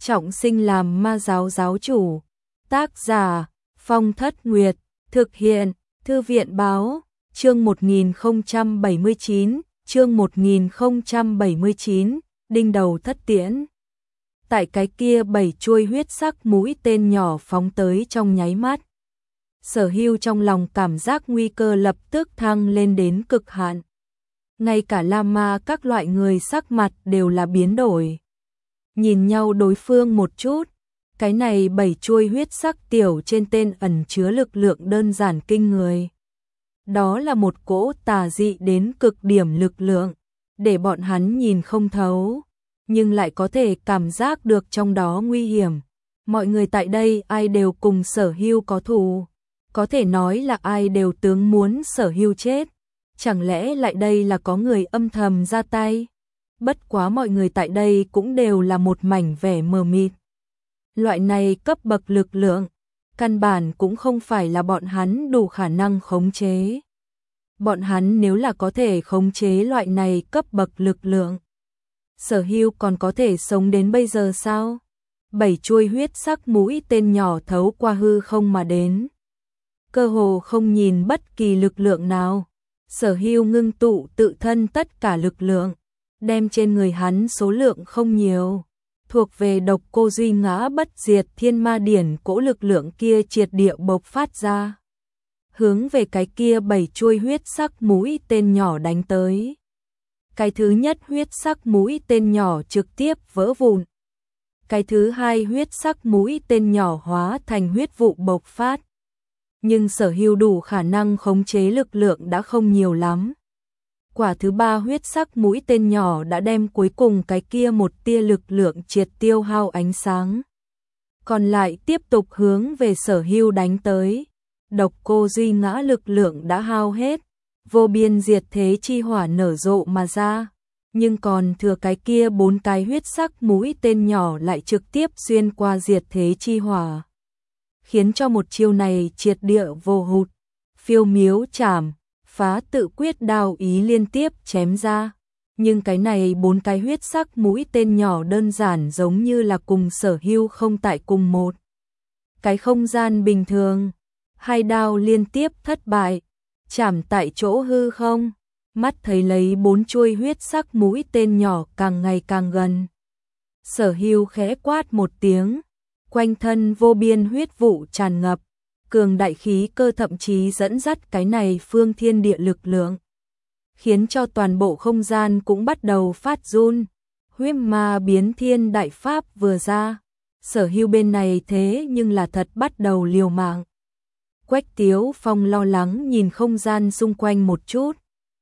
trọng sinh làm ma giáo giáo chủ. Tác giả Phong Thất Nguyệt. Thực hiện Thư viện Báo. Chương 1079. Chương 1079. Đinh đầu thất tiễn. Tại cái kia 7 chuôi huyết sắc mũi tên nhỏ phóng tới trong nháy mắt. Sở Hưu trong lòng cảm giác nguy cơ lập tức thăng lên đến cực hạn. Ngay cả La Ma các loại người sắc mặt đều là biến đổi. Nhìn nhau đối phương một chút, cái này 7 chuôi huyết sắc tiểu trên tên ẩn chứa lực lượng đơn giản kinh người. Đó là một cỗ tà dị đến cực điểm lực lượng, để bọn hắn nhìn không thấu, nhưng lại có thể cảm giác được trong đó nguy hiểm. Mọi người tại đây ai đều cùng Sở Hưu có thù, có thể nói là ai đều tướng muốn Sở Hưu chết. Chẳng lẽ lại đây là có người âm thầm ra tay? Bất quá mọi người tại đây cũng đều là một mảnh vẻ mờ mịt. Loại này cấp bậc lực lượng, căn bản cũng không phải là bọn hắn đủ khả năng khống chế. Bọn hắn nếu là có thể khống chế loại này cấp bậc lực lượng, Sở Hưu còn có thể sống đến bây giờ sao? 7 chuôi huyết sắc mũi tên nhỏ thấu qua hư không mà đến. Cơ hồ không nhìn bất kỳ lực lượng nào. Sở Hưu ngưng tụ tự thân tất cả lực lượng, đem trên người hắn số lượng không nhiều, thuộc về độc cô duy ngã bất diệt thiên ma điển cỗ lực lượng kia triệt địa bộc phát ra. Hướng về cái kia 7 chuôi huyết sắc mũi tên nhỏ đánh tới. Cái thứ nhất huyết sắc mũi tên nhỏ trực tiếp vỡ vụn. Cái thứ hai huyết sắc mũi tên nhỏ hóa thành huyết vụ bộc phát. Nhưng Sở Hưu đủ khả năng khống chế lực lượng đã không nhiều lắm. Quả thứ ba huyết sắc mũi tên nhỏ đã đem cuối cùng cái kia một tia lực lượng triệt tiêu hao ánh sáng. Còn lại tiếp tục hướng về Sở Hưu đánh tới. Độc cô duy ngã lực lượng đã hao hết, vô biên diệt thế chi hỏa nở rộ mà ra. Nhưng còn thừa cái kia 4 cái huyết sắc mũi tên nhỏ lại trực tiếp xuyên qua diệt thế chi hỏa, khiến cho một chiêu này triệt địa vô hụt. Phiêu miếu chảm, phá tự quyết đao ý liên tiếp chém ra. Nhưng cái này 4 cái huyết sắc mũi tên nhỏ đơn giản giống như là cùng Sở Hưu không tại cùng một cái không gian bình thường. 2 đao liên tiếp thất bại, chảm tại chỗ hư không. Mắt thấy lấy 4 chuôi huyết sắc mũi tên nhỏ càng ngày càng gần. Sở Hưu khẽ quát một tiếng, quanh thân vô biên huyết vụ tràn ngập, cường đại khí cơ thậm chí dẫn dắt cái này phương thiên địa lực lượng, khiến cho toàn bộ không gian cũng bắt đầu phát run. Huyết ma biến thiên đại pháp vừa ra, Sở Hưu bên này thế nhưng là thật bắt đầu liều mạng. Quách Tiếu Phong lo lắng nhìn không gian xung quanh một chút.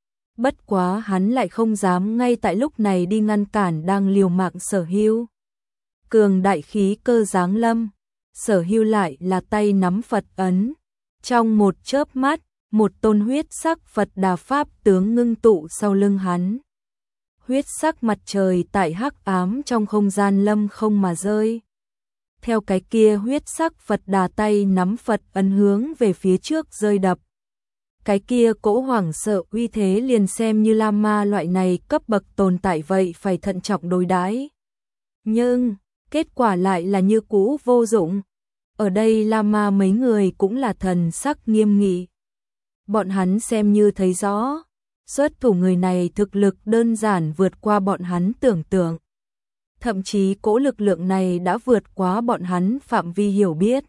Bất quá hắn lại không dám ngay tại lúc này đi ngăn cản đang liều mạng Sở Hưu. Cường đại khí cơ giáng lâm, Sở Hưu lại là tay nắm Phật ấn. Trong một chớp mắt, một tôn huyết sắc Phật Đà Pháp tướng ngưng tụ sau lưng hắn. Huyết sắc mặt trời tại hắc ám trong không gian lâm không mà rơi. Theo cái kia huyết sắc Phật Đà tay nắm Phật ấn hướng về phía trước rơi đập. Cái kia cỗ hoảng sợ uy thế liền xem như La Ma loại này cấp bậc tồn tại vậy phải thận trọng đối đãi. Nhưng kết quả lại là như cũ vô dụng. Ở đây La Ma mấy người cũng là thần sắc nghiêm nghị. Bọn hắn xem như thấy rõ, xuất thủ người này thực lực đơn giản vượt qua bọn hắn tưởng tượng. Thậm chí cỗ lực lượng này đã vượt quá bọn hắn phạm vi hiểu biết.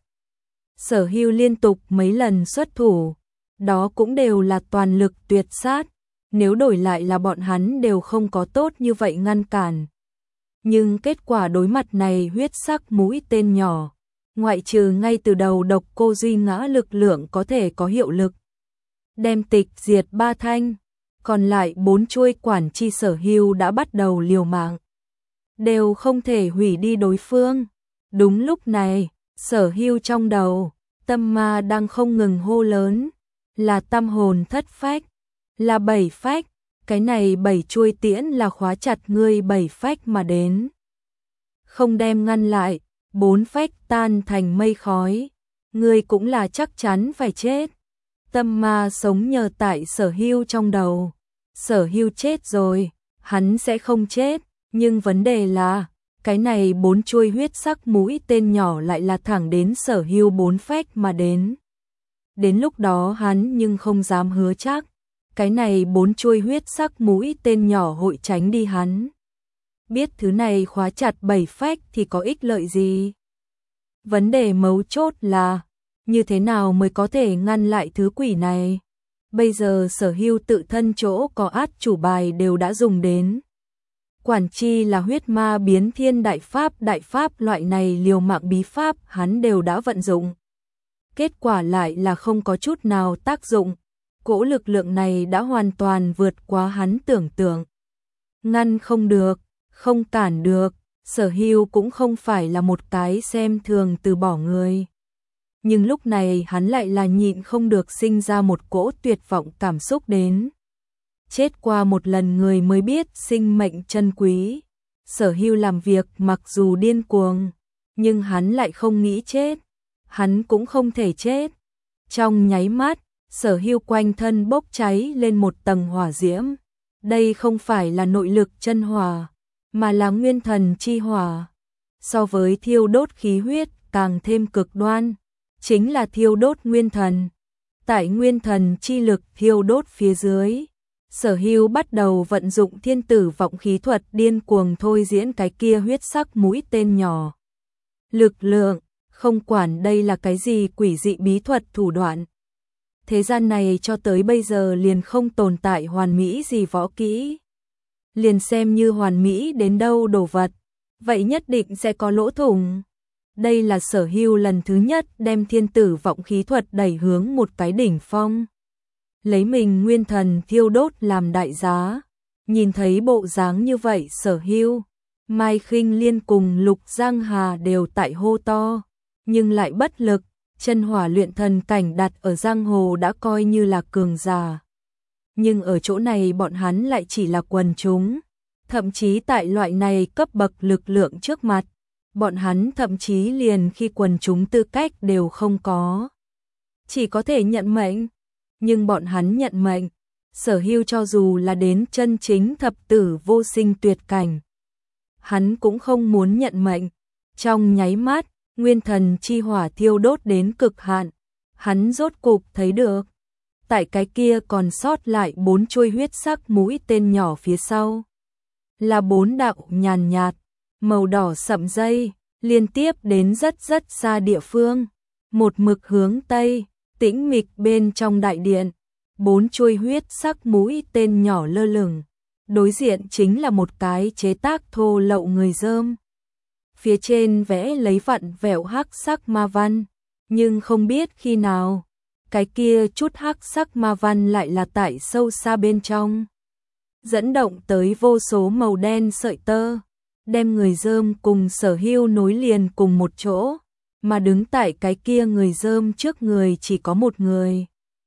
Sở Hưu liên tục mấy lần xuất thủ, đó cũng đều là toàn lực tuyệt sát, nếu đổi lại là bọn hắn đều không có tốt như vậy ngăn cản. Nhưng kết quả đối mặt này huyết sắc mũi tên nhỏ, ngoại trừ ngay từ đầu độc cô duy ngã lực lượng có thể có hiệu lực, đem tịch diệt 3 thanh, còn lại 4 chuôi quản chi Sở Hưu đã bắt đầu liều mạng, đều không thể hủy đi đối phương. Đúng lúc này, Sở Hưu trong đầu, tâm ma đang không ngừng hô lớn, là tâm hồn thất phách, là 7 phách, cái này 7 chuôi tiễn là khóa chặt ngươi 7 phách mà đến. Không đem ngăn lại, 4 phách tan thành mây khói, ngươi cũng là chắc chắn phải chết. Tâm ma sống nhờ tại Sở Hưu trong đầu. Sở Hưu chết rồi, hắn sẽ không chết, nhưng vấn đề là, Cái này 4 chuôi huyết sắc mũi tên nhỏ lại là thẳng đến Sở Hưu 4 phách mà đến. Đến lúc đó hắn nhưng không dám hứa chắc, cái này 4 chuôi huyết sắc mũi tên nhỏ hội tránh đi hắn. Biết thứ này khóa chặt 7 phách thì có ích lợi gì? Vấn đề mấu chốt là, như thế nào mới có thể ngăn lại thứ quỷ này? Bây giờ Sở Hưu tự thân chỗ có át chủ bài đều đã dùng đến. Quản chi là huyết ma biến thiên đại pháp loại này liều mạng bí pháp hắn đều đã vận dụng. Kết quả lại là không có chút nào tác dụng, cỗ lực lượng này đã hoàn toàn vượt quá hắn tưởng tượng. Ngăn không được, không cản được, Sở Hưu cũng không phải là một cái xem thường từ bỏ người. Nhưng lúc này hắn lại là nhịn không được sinh ra một cỗ tuyệt vọng cảm xúc đến. Chết qua một lần người mới biết sinh mệnh chân quý. Sở Hưu làm việc mặc dù điên cuồng, nhưng hắn lại không nghĩ chết. Hắn cũng không thể chết. Trong nháy mắt, Sở Hưu quanh thân bốc cháy lên một tầng hỏa diễm. Đây không phải là nội lực chân hỏa, mà là nguyên thần chi hỏa. So với thiêu đốt khí huyết càng thêm cực đoan, chính là thiêu đốt nguyên thần. Tại nguyên thần chi lực thiêu đốt phía dưới, Sở Hưu bắt đầu vận dụng thiên tử vọng khí thuật điên cuồng thôi diễn cái kia huyết sắc mũi tên nhỏ. Lực lượng, không quản đây là cái gì quỷ dị bí thuật thủ đoạn. Thế gian này cho tới bây giờ liền không tồn tại hoàn mỹ gì võ kỹ. Liền xem như hoàn mỹ đến đâu đồ vật, vậy nhất định sẽ có lỗ thủng. Đây là Sở Hưu lần thứ nhất đem thiên tử vọng khí thuật đẩy hướng một cái đỉnh phong. Lấy mình nguyên thần thiêu đốt làm đại giá. Nhìn thấy bộ dáng như vậy Sở Hưu, Mai Khinh Liên cùng Lục Giang Hà đều tại hô to, nhưng lại bất lực. Chân hỏa luyện thần cảnh đặt ở giang hồ đã coi như là cường giả. Nhưng ở chỗ này bọn hắn lại chỉ là quần chúng. Thậm chí tại loại này cấp bậc lực lượng trước mặt, bọn hắn thậm chí liền khi quần chúng tư cách đều không có. Chỉ có thể nhận mệnh. Nhưng bọn hắn nhận mệnh, Sở Hưu cho dù là đến chân chính thập tử vô sinh tuyệt cảnh, hắn cũng không muốn nhận mệnh. Trong nháy mắt, nguyên thần chi hỏa thiêu đốt đến cực hạn, hắn rốt cục thấy được. Tại cái kia còn sót lại 4 chuôi huyết sắc mũi tên nhỏ phía sau. Là 4 đạo nhàn nhạt, màu đỏ sậm dây, liên tiếp đến rất xa địa phương. Một mực hướng Tây, tĩnh mịch bên trong đại điện. 4 chuôi huyết sắc mũi tên nhỏ lơ lửng. Đối diện chính là một cái chế tác thô lậu người dơm. Phía trên vẽ lấy vặn vẹo hắc sắc ma văn, nhưng không biết khi nào, cái kia chút hắc sắc ma văn lại là tại sâu xa bên trong. Dẫn động tới vô số màu đen sợi tơ, đem người dơm cùng Sở Hưu nối liền cùng một chỗ, mà đứng tại cái kia người dơm trước người chỉ có một người.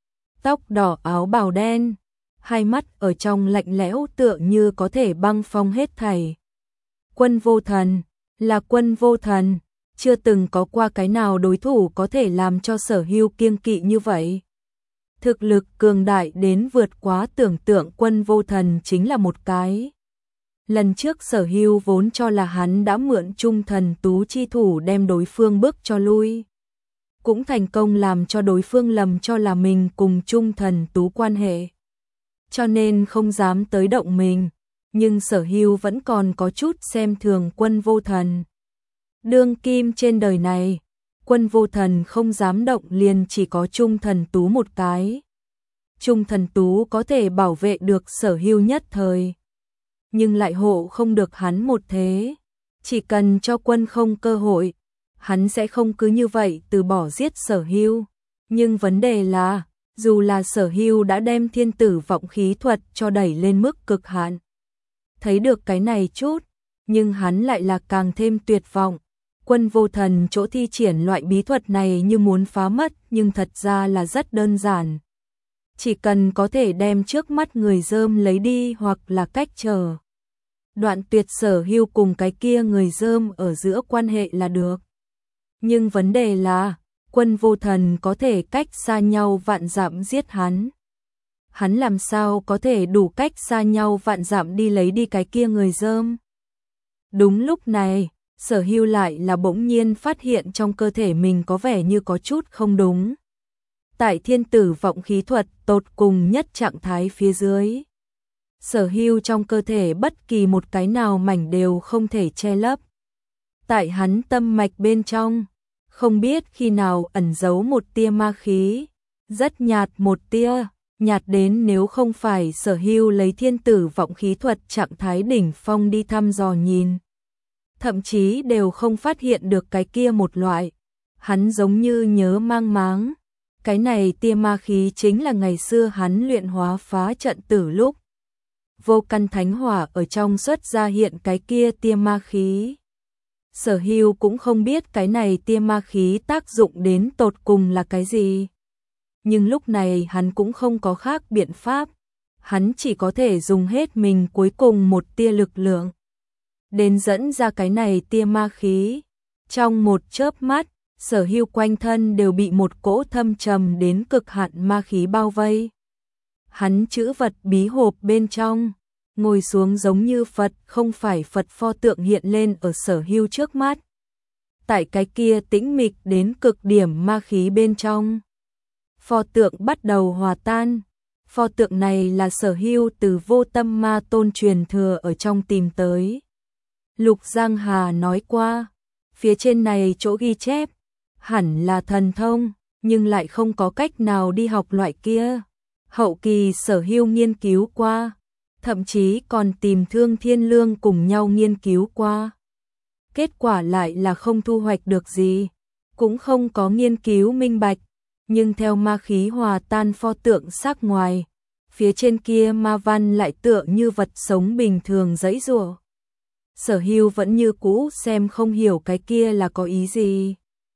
Tóc đỏ áo bào đen, hai mắt ở trong lạnh lẽo tựa như có thể băng phong hết thảy. Quân Vô Thần, là Quân Vô Thần, chưa từng có qua cái nào đối thủ có thể làm cho Sở Hưu kiêng kỵ như vậy. Thực lực cường đại đến vượt quá tưởng tượng Quân Vô Thần chính là một cái. Lần trước Sở Hưu vốn cho là hắn đã mượn Trung Thần Tú chi thủ đem đối phương bước cho lui. Cũng thành công làm cho đối phương lầm cho là mình cùng Trung Thần Tú quan hệ. Cho nên không dám tới động mình. Nhưng Sở Hưu vẫn còn có chút xem thường Quân Vô Thần. Đương kim trên đời này, Quân Vô Thần không dám động liền chỉ có Trung Thần Tú một cái. Trung Thần Tú có thể bảo vệ được Sở Hưu nhất thời, nhưng lại hộ không được hắn một thế. Chỉ cần cho Quân không cơ hội, hắn sẽ không cứ như vậy từ bỏ giết Sở Hưu. Nhưng vấn đề là, dù là Sở Hưu đã đem thiên tử vọng khí thuật cho đẩy lên mức cực hạn, thấy được cái này chút, nhưng hắn lại là càng thêm tuyệt vọng. Quân Vô Thần chỗ thi triển loại bí thuật này như muốn phá mất, nhưng thật ra là rất đơn giản. Chỉ cần có thể đem trước mắt người dơm lấy đi hoặc là cách trở. Đoạn tuyệt Sở Hưu cùng cái kia người dơm ở giữa quan hệ là được. Nhưng vấn đề là, Quân Vô Thần có thể cách xa nhau vạn dặm giết hắn. Hắn làm sao có thể đủ cách xa nhau vạn dặm đi lấy đi cái kia người dơm? Đúng lúc này, Sở Hưu lại là bỗng nhiên phát hiện trong cơ thể mình có vẻ như có chút không đúng. Tại thiên tử vọng khí thuật tột cùng nhất trạng thái phía dưới, Sở Hưu trong cơ thể bất kỳ một cái nào mảnh đều không thể che lấp. Tại hắn tâm mạch bên trong, không biết khi nào ẩn giấu một tia ma khí, rất nhạt một tia, nhạt đến nếu không phải Sở Hưu lấy thiên tử vọng khí thuật trạng thái đỉnh phong đi thăm dò nhìn, thậm chí đều không phát hiện được cái kia một loại. Hắn giống như nhớ mang máng, cái này tia ma khí chính là ngày xưa hắn luyện hóa phá trận tử lúc vô căn thánh hỏa ở trong xuất ra hiện cái kia tia ma khí. Sở Hưu cũng không biết cái này tia ma khí tác dụng đến tột cùng là cái gì. Nhưng lúc này hắn cũng không có khác biện pháp, hắn chỉ có thể dùng hết mình cuối cùng một tia lực lượng đến dẫn ra cái này tia ma khí. Trong một chớp mắt, Sở Hưu quanh thân đều bị một cỗ thâm trầm đến cực hạn ma khí bao vây. Hắn chữ vật bí hộp bên trong, ngồi xuống giống như Phật, không phải Phật pho tượng hiện lên ở Sở Hưu trước mắt. Tại cái kia tĩnh mịch đến cực điểm ma khí bên trong, pho tượng bắt đầu hòa tan. Pho tượng này là Sở Hưu từ Vô Tâm Ma Tôn truyền thừa ở trong tìm tới. Lục Giang Hà nói qua, phía trên này chỗ ghi chép, hẳn là thần thông, nhưng lại không có cách nào đi học loại kia. Hậu kỳ Sở Hưu nghiên cứu qua, thậm chí còn tìm Thương Thiên Lương cùng nhau nghiên cứu qua. Kết quả lại là không thu hoạch được gì, cũng không có nghiên cứu minh bạch, nhưng theo ma khí hòa tan pho tượng sắc ngoài, phía trên kia ma văn lại tựa như vật sống bình thường giãy giụa. Sở Hưu vẫn như cũ xem không hiểu cái kia là có ý gì.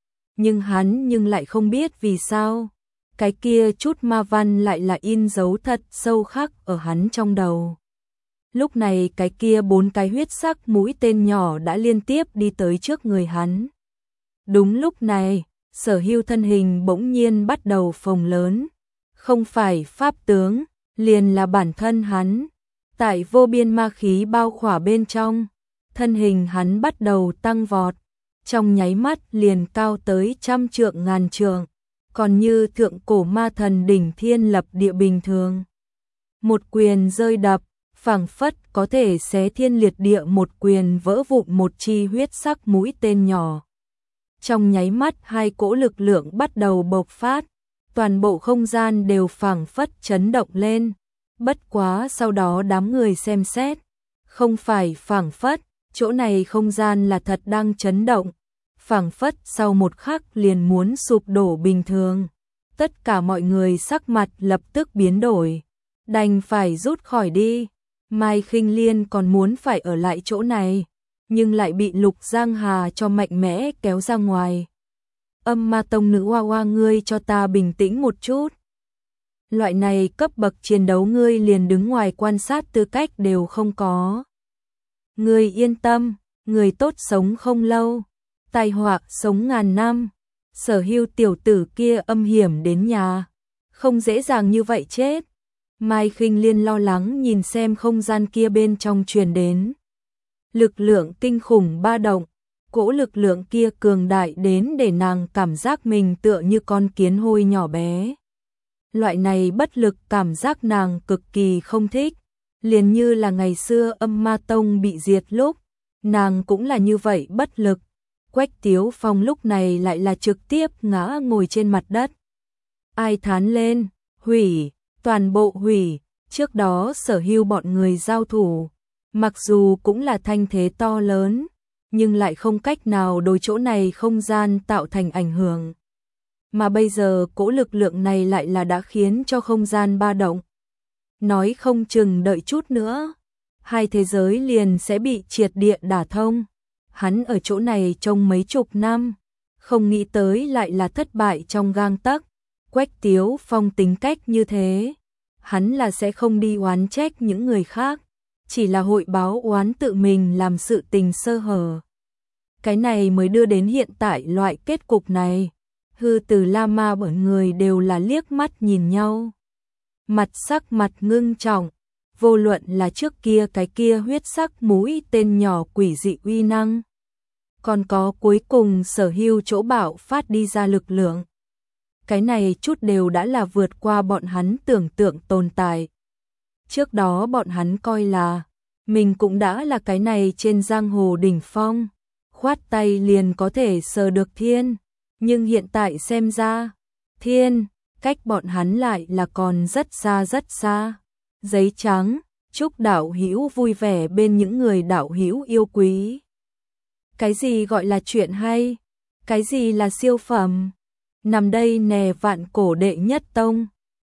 Nhưng lại không biết vì sao, cái kia chút ma văn lại là in dấu thật sâu khắc ở hắn trong đầu. Lúc này cái kia 4 cái huyết sắc mũi tên nhỏ đã liên tiếp đi tới trước người hắn. Đúng lúc này, Sở Hưu thân hình bỗng nhiên bắt đầu phồng lớn, không phải pháp tướng, liền là bản thân hắn. Tại vô biên ma khí bao khỏa bên trong, thân hình hắn bắt đầu tăng vọt, trong nháy mắt liền cao tới 100 trượng ngàn trượng, còn như thượng cổ ma thần đỉnh thiên lập địa bình thường. Một quyền rơi đập, phảng phất có thể xé thiên liệt địa, một quyền vỡ vụn một chi huyết sắc mũi tên nhỏ. Trong nháy mắt hai cỗ lực lượng bắt đầu bộc phát, toàn bộ không gian đều phảng phất chấn động lên. Bất quá sau đó đám người xem xét, không phải phảng phất, chỗ này không gian là thật đang chấn động, phảng phất sau một khắc liền muốn sụp đổ bình thường. Tất cả mọi người sắc mặt lập tức biến đổi, đành phải rút khỏi đi. Mai Khinh Liên còn muốn phải ở lại chỗ này, nhưng lại bị Lục Giang Hà cho mạnh mẽ kéo ra ngoài. Âm Ma Tông nữ hoa hoa, ngươi cho ta bình tĩnh một chút. Loại này cấp bậc chiến đấu ngươi liền đứng ngoài quan sát tư cách đều không có. Ngươi yên tâm, người tốt sống không lâu, tai họa sống ngàn năm. Sở Hưu tiểu tử kia âm hiểm đến nhà, không dễ dàng như vậy chết. Mai Khinh Liên lo lắng nhìn xem không gian kia bên trong truyền đến lực lượng kinh khủng ba động, cỗ lực lượng kia cường đại đến để nàng cảm giác mình tựa như con kiến hôi nhỏ bé. Loại này bất lực cảm giác nàng cực kỳ không thích, liền như là ngày xưa Âm Ma Tông bị diệt lúc, nàng cũng là như vậy bất lực. Quách Tiếu Phong lúc này lại là trực tiếp ngã ngồi trên mặt đất. Ai thán lên, hủy, toàn bộ hủy. Trước đó Sở Hưu bọn người giao thủ, mặc dù cũng là thanh thế to lớn, nhưng lại không cách nào đối chỗ này không gian tạo thành ảnh hưởng. Mà bây giờ cỗ lực lượng này lại là đã khiến cho không gian ba động. Nói không chừng đợi chút nữa, hai thế giới liền sẽ bị triệt địa đả thông. Hắn ở chỗ này trong mấy chục năm, không nghĩ tới lại là thất bại trong gang tấc. Quách Tiếu Phong tính cách như thế, hắn là sẽ không đi oán trách những người khác, chỉ là hội báo oán tự mình làm sự tình sơ hở. Cái này mới đưa đến hiện tại loại kết cục này. Hư Từ La Ma bọn người đều là liếc mắt nhìn nhau, mặt sắc mặt ngưng trọng. vô luận là trước kia cái kia huyết sắc mũi tên nhỏ quỷ dị uy năng, còn có cuối cùng Sở Hưu chỗ bạo phát đi ra lực lượng. Cái này chút đều đã là vượt qua bọn hắn tưởng tượng tồn tại. Trước đó bọn hắn coi là mình cũng đã là cái này trên giang hồ đỉnh phong, khoát tay liền có thể sờ được thiên, nhưng hiện tại xem ra, thiên, cách bọn hắn lại là còn rất xa rất xa. Giấy trắng, chúc đạo hữu vui vẻ bên những người đạo hữu yêu quý. Cái gì gọi là chuyện hay? Cái gì là siêu phẩm? Nằm đây nè vạn cổ đệ nhất tông.